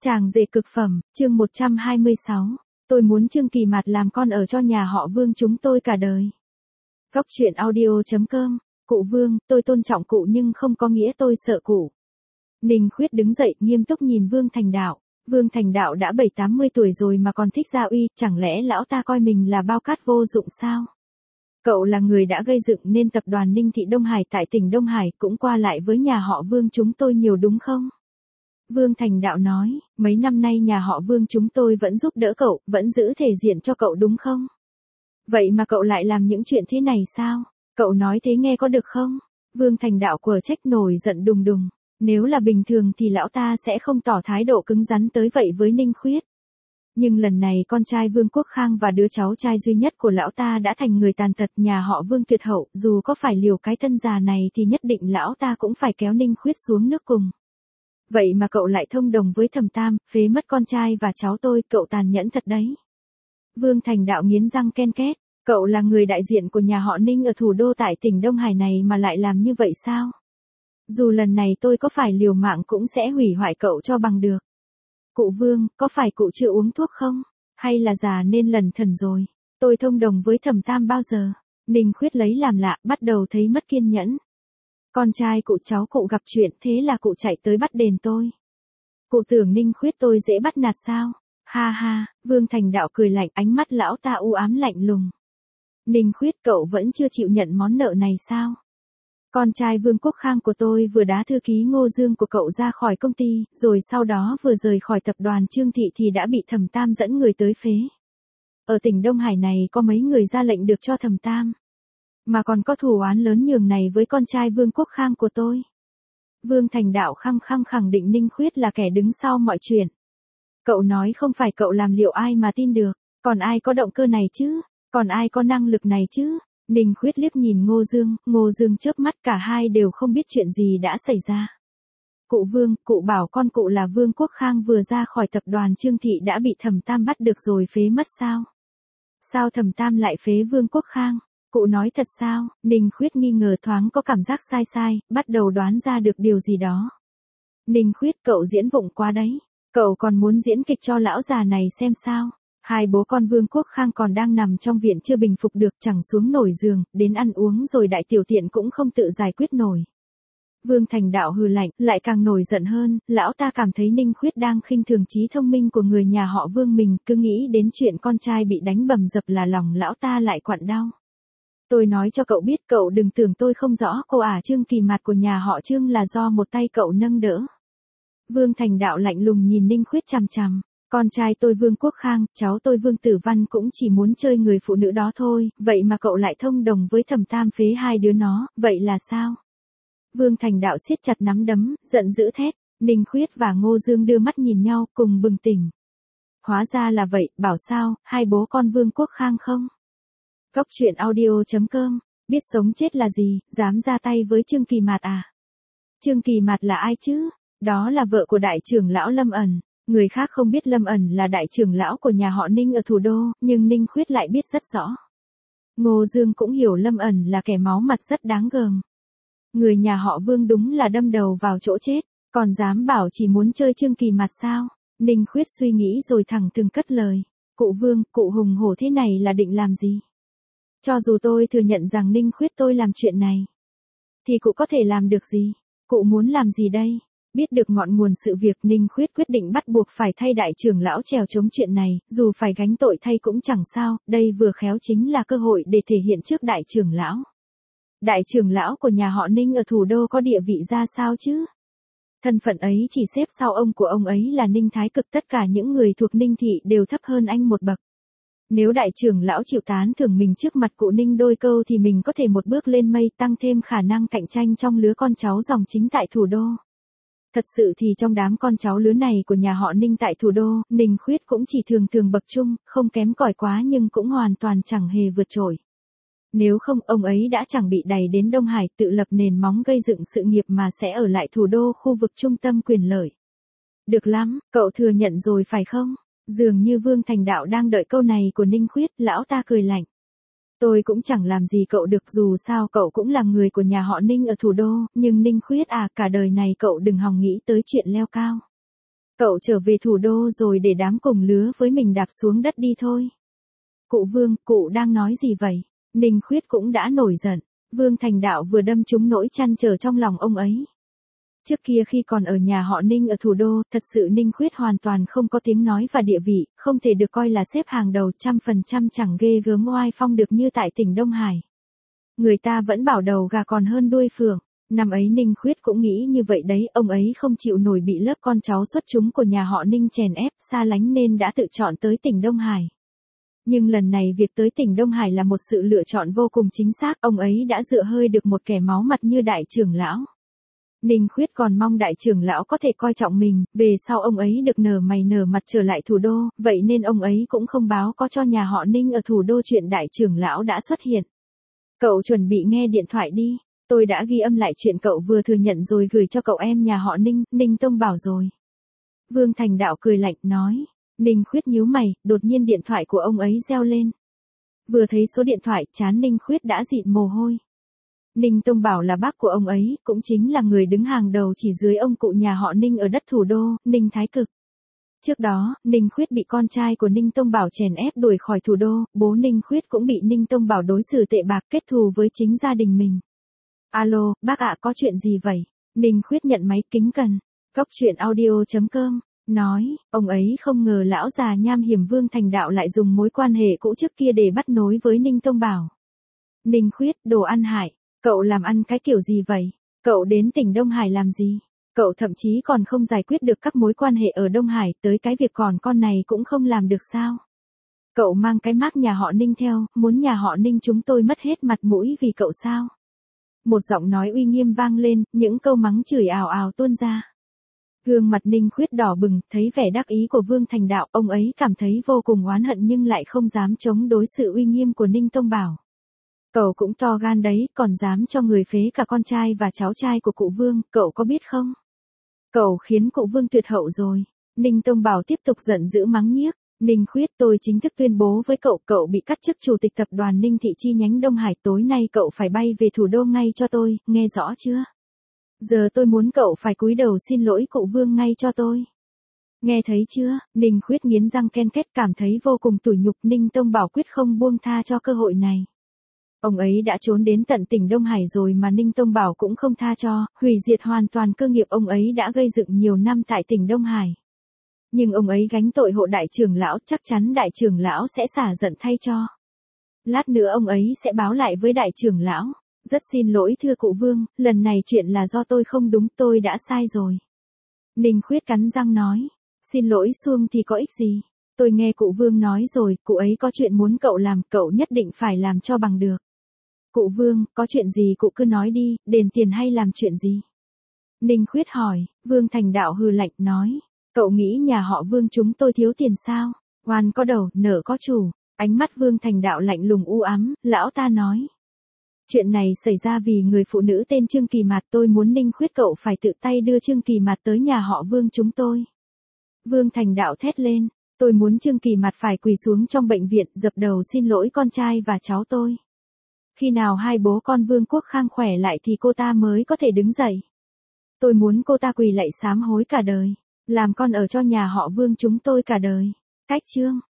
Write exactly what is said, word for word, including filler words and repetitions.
Chàng rể cực phẩm, chương một trăm hai mươi sáu. Tôi muốn Trương Kỳ Mạt làm con ở cho nhà họ Vương chúng tôi cả đời. Góc truyện audio chấm com. Cụ Vương, tôi tôn trọng cụ nhưng không có nghĩa tôi sợ cụ. Ninh Khuyết đứng dậy, nghiêm túc nhìn Vương Thành Đạo. Vương Thành Đạo đã bảy tám mươi tuổi rồi mà còn thích gia uy, chẳng lẽ lão ta coi mình là bao cát vô dụng sao? Cậu là người đã gây dựng nên tập đoàn Ninh Thị Đông Hải tại tỉnh Đông Hải, cũng qua lại với nhà họ Vương chúng tôi nhiều đúng không? Vương Thành Đạo nói, mấy năm nay nhà họ Vương chúng tôi vẫn giúp đỡ cậu, vẫn giữ thể diện cho cậu đúng không? Vậy mà cậu lại làm những chuyện thế này sao? Cậu nói thế nghe có được không? Vương Thành Đạo quở trách nổi giận đùng đùng. Nếu là bình thường thì lão ta sẽ không tỏ thái độ cứng rắn tới vậy với Ninh Khuyết. Nhưng lần này con trai Vương Quốc Khang và đứa cháu trai duy nhất của lão ta đã thành người tàn tật nhà họ Vương tuyệt hậu, dù có phải liều cái thân già này thì nhất định lão ta cũng phải kéo Ninh Khuyết xuống nước cùng. Vậy mà cậu lại thông đồng với Thẩm Tam, phế mất con trai và cháu tôi, cậu tàn nhẫn thật đấy. Vương Thành Đạo nghiến răng ken két, cậu là người đại diện của nhà họ Ninh ở thủ đô tại tỉnh Đông Hải này mà lại làm như vậy sao? Dù lần này tôi có phải liều mạng cũng sẽ hủy hoại cậu cho bằng được. Cụ Vương, có phải cụ chưa uống thuốc không? Hay là già nên lần thần rồi? Tôi thông đồng với Thẩm Tam bao giờ? Ninh Khuyết lấy làm lạ, bắt đầu thấy mất kiên nhẫn. Con trai cụ cháu cụ gặp chuyện thế là cụ chạy tới bắt đền tôi. Cụ tưởng Ninh Khuyết tôi dễ bắt nạt sao? Ha ha, Vương Thành Đạo cười lạnh, ánh mắt lão ta u ám lạnh lùng. Ninh Khuyết, cậu vẫn chưa chịu nhận món nợ này sao? Con trai Vương Quốc Khang của tôi vừa đá thư ký Ngô Dương của cậu ra khỏi công ty, rồi sau đó vừa rời khỏi tập đoàn Trương Thị thì đã bị Thẩm Tam dẫn người tới phế. Ở tỉnh Đông Hải này có mấy người ra lệnh được cho Thẩm Tam. Mà còn có thù oán lớn nhường này với con trai Vương Quốc Khang của tôi. Vương Thành Đạo khăng khăng khẳng định Ninh Khuyết là kẻ đứng sau mọi chuyện. Cậu nói không phải cậu làm liệu ai mà tin được, còn ai có động cơ này chứ, còn ai có năng lực này chứ? Ninh Khuyết liếc nhìn Ngô Dương, Ngô Dương chớp mắt, cả hai đều không biết chuyện gì đã xảy ra. Cụ Vương, cụ bảo con cụ là Vương Quốc Khang vừa ra khỏi tập đoàn Trương Thị đã bị Thẩm Tam bắt được rồi phế mất sao? Sao Thẩm Tam lại phế Vương Quốc Khang? Cụ nói thật sao? Ninh Khuyết nghi ngờ, thoáng có cảm giác sai sai, bắt đầu đoán ra được điều gì đó. Ninh Khuyết, cậu diễn vụng quá đấy. Cậu còn muốn diễn kịch cho lão già này xem sao? Hai bố con Vương Quốc Khang còn đang nằm trong viện chưa bình phục được, chẳng xuống nổi giường, đến ăn uống rồi đại tiểu tiện cũng không tự giải quyết nổi. Vương Thành Đạo hừ lạnh, lại càng nổi giận hơn, lão ta cảm thấy Ninh Khuyết đang khinh thường trí thông minh của người nhà họ Vương mình, cứ nghĩ đến chuyện con trai bị đánh bầm dập là lòng lão ta lại quặn đau. Tôi nói cho cậu biết, cậu đừng tưởng tôi không rõ, cô ả Trương Kỳ Mạt của nhà họ Trương là do một tay cậu nâng đỡ. Vương Thành Đạo lạnh lùng nhìn Ninh Khuyết chằm chằm. Con trai tôi Vương Quốc Khang, cháu tôi Vương Tử Văn cũng chỉ muốn chơi người phụ nữ đó thôi, vậy mà cậu lại thông đồng với Thẩm Tam phế hai đứa nó, vậy là sao? Vương Thành Đạo siết chặt nắm đấm, giận dữ thét. Ninh Khuyết và Ngô Dương đưa mắt nhìn nhau, cùng bừng tỉnh. Hóa ra là vậy, bảo sao, hai bố con Vương Quốc Khang không? Góc truyện audio chấm com, biết sống chết là gì, dám ra tay với Trương Kỳ Mạt à? Trương Kỳ Mạt là ai chứ? Đó là vợ của đại trưởng lão Lâm Ẩn. Người khác không biết Lâm Ẩn là đại trưởng lão của nhà họ Ninh ở thủ đô, nhưng Ninh Khuyết lại biết rất rõ. Ngô Dương cũng hiểu Lâm Ẩn là kẻ máu mặt rất đáng gờm. Người nhà họ Vương đúng là đâm đầu vào chỗ chết, còn dám bảo chỉ muốn chơi Trương Kỳ Mạt sao? Ninh Khuyết suy nghĩ rồi thẳng thừng cất lời. Cụ Vương, cụ hùng hổ thế này là định làm gì? Cho dù tôi thừa nhận rằng Ninh Khuyết tôi làm chuyện này, thì cụ có thể làm được gì? Cụ muốn làm gì đây? Biết được ngọn nguồn sự việc, Ninh Khuyết quyết định bắt buộc phải thay đại trưởng lão trèo chống chuyện này, dù phải gánh tội thay cũng chẳng sao, đây vừa khéo chính là cơ hội để thể hiện trước đại trưởng lão. Đại trưởng lão của nhà họ Ninh ở thủ đô có địa vị ra sao chứ? Thân phận ấy chỉ xếp sau ông của ông ấy là Ninh Thái Cực, tất cả những người thuộc Ninh Thị đều thấp hơn anh một bậc. Nếu đại trưởng lão chịu tán thưởng mình trước mặt cụ Ninh đôi câu thì mình có thể một bước lên mây, tăng thêm khả năng cạnh tranh trong lứa con cháu dòng chính tại thủ đô. Thật sự thì trong đám con cháu lứa này của nhà họ Ninh tại thủ đô, Ninh Khuyết cũng chỉ thường thường bậc trung, không kém cỏi quá nhưng cũng hoàn toàn chẳng hề vượt trội. Nếu không, ông ấy đã chẳng bị đày đến Đông Hải tự lập nền móng gây dựng sự nghiệp mà sẽ ở lại thủ đô, khu vực trung tâm quyền lợi. Được lắm, cậu thừa nhận rồi phải không? Dường như Vương Thành Đạo đang đợi câu này của Ninh Khuyết, lão ta cười lạnh. Tôi cũng chẳng làm gì cậu được, dù sao cậu cũng là người của nhà họ Ninh ở thủ đô, nhưng Ninh Khuyết à, cả đời này cậu đừng hòng nghĩ tới chuyện leo cao. Cậu trở về thủ đô rồi để đám cùng lứa với mình đạp xuống đất đi thôi. Cụ Vương, cụ đang nói gì vậy? Ninh Khuyết cũng đã nổi giận. Vương Thành Đạo vừa đâm trúng nỗi trăn trở trong lòng ông ấy. Trước kia khi còn ở nhà họ Ninh ở thủ đô, thật sự Ninh Khuyết hoàn toàn không có tiếng nói và địa vị, không thể được coi là xếp hàng đầu, trăm phần trăm chẳng ghê gớm oai phong được như tại tỉnh Đông Hải. Người ta vẫn bảo đầu gà còn hơn đuôi phượng. Năm ấy Ninh Khuyết cũng nghĩ như vậy đấy, ông ấy không chịu nổi bị lớp con cháu xuất chúng của nhà họ Ninh chèn ép, xa lánh nên đã tự chọn tới tỉnh Đông Hải. Nhưng lần này việc tới tỉnh Đông Hải là một sự lựa chọn vô cùng chính xác, ông ấy đã dựa hơi được một kẻ máu mặt như đại trưởng lão. Ninh Khuyết còn mong đại trưởng lão có thể coi trọng mình, về sau ông ấy được nở mày nở mặt trở lại thủ đô, vậy nên ông ấy cũng không báo có cho nhà họ Ninh ở thủ đô chuyện đại trưởng lão đã xuất hiện. Cậu chuẩn bị nghe điện thoại đi, tôi đã ghi âm lại chuyện cậu vừa thừa nhận rồi gửi cho cậu em nhà họ Ninh, Ninh Tông Bảo rồi. Vương Thành Đạo cười lạnh, nói. Ninh Khuyết nhíu mày, đột nhiên điện thoại của ông ấy reo lên. Vừa thấy số điện thoại, trán Ninh Khuyết đã dịn mồ hôi. Ninh Tông Bảo là bác của ông ấy, cũng chính là người đứng hàng đầu chỉ dưới ông cụ nhà họ Ninh ở đất thủ đô, Ninh Thái Cực. Trước đó, Ninh Khuyết bị con trai của Ninh Tông Bảo chèn ép đuổi khỏi thủ đô, bố Ninh Khuyết cũng bị Ninh Tông Bảo đối xử tệ bạc, kết thù với chính gia đình mình. Alo, bác ạ, có chuyện gì vậy? Ninh Khuyết nhận máy, kính cẩn. Góc truyện audio chấm com nói, ông ấy không ngờ lão già nham hiểm Vương Thành Đạo lại dùng mối quan hệ cũ trước kia để bắt nối với Ninh Tông Bảo. Ninh Khuyết, đồ ăn hại, cậu làm ăn cái kiểu gì vậy? Cậu đến tỉnh Đông Hải làm gì? Cậu thậm chí còn không giải quyết được các mối quan hệ ở Đông Hải, tới cái việc còn con này cũng không làm được sao? Cậu mang cái mác nhà họ Ninh theo, muốn nhà họ Ninh chúng tôi mất hết mặt mũi vì cậu sao? Một giọng nói uy nghiêm vang lên, những câu mắng chửi ào ào tuôn ra. Gương mặt Ninh Khuyết đỏ bừng, thấy vẻ đắc ý của Vương Thành Đạo, ông ấy cảm thấy vô cùng oán hận nhưng lại không dám chống đối sự uy nghiêm của Ninh Tông Bảo. Cậu cũng to gan đấy, còn dám cho người phế cả con trai và cháu trai của cụ Vương, cậu có biết không? Cậu khiến cụ Vương tuyệt hậu rồi. Ninh Tông Bảo tiếp tục giận dữ mắng nhiếc. Ninh Khuyết, tôi chính thức tuyên bố với cậu, cậu bị cắt chức chủ tịch tập đoàn Ninh Thị chi nhánh Đông Hải, tối nay cậu phải bay về thủ đô ngay cho tôi, nghe rõ chưa? Giờ tôi muốn cậu phải cúi đầu xin lỗi cụ Vương ngay cho tôi. Nghe thấy chưa? Ninh Khuyết nghiến răng ken két, cảm thấy vô cùng tủi nhục. Ninh Tông Bảo quyết không buông tha cho cơ hội này. Ông ấy đã trốn đến tận tỉnh Đông Hải rồi mà Ninh Tông Bảo cũng không tha cho, hủy diệt hoàn toàn cơ nghiệp ông ấy đã gây dựng nhiều năm tại tỉnh Đông Hải. Nhưng ông ấy gánh tội hộ đại trưởng lão, chắc chắn đại trưởng lão sẽ xả giận thay cho. Lát nữa ông ấy sẽ báo lại với đại trưởng lão. Rất xin lỗi thưa cụ Vương, lần này chuyện là do tôi không đúng, tôi đã sai rồi. Ninh Khuyết cắn răng nói, xin lỗi suông thì có ích gì. Tôi nghe cụ Vương nói rồi, cụ ấy có chuyện muốn cậu làm, cậu nhất định phải làm cho bằng được. Cụ Vương, có chuyện gì cụ cứ nói đi, đền tiền hay làm chuyện gì? Ninh Khuyết hỏi. Vương Thành Đạo hừ lạnh nói, cậu nghĩ nhà họ Vương chúng tôi thiếu tiền sao? Oan có đầu, nợ có chủ. Ánh mắt Vương Thành Đạo lạnh lùng u ám, lão ta nói. Chuyện này xảy ra vì người phụ nữ tên Trương Kỳ Mạt, tôi muốn Ninh Khuyết cậu phải tự tay đưa Trương Kỳ Mạt tới nhà họ Vương chúng tôi. Vương Thành Đạo thét lên, tôi muốn Trương Kỳ Mạt phải quỳ xuống trong bệnh viện, dập đầu xin lỗi con trai và cháu tôi. Khi nào hai bố con Vương Quốc Khang khỏe lại thì cô ta mới có thể đứng dậy. Tôi muốn cô ta quỳ lạy sám hối cả đời, làm con ở cho nhà họ Vương chúng tôi cả đời. Cách chương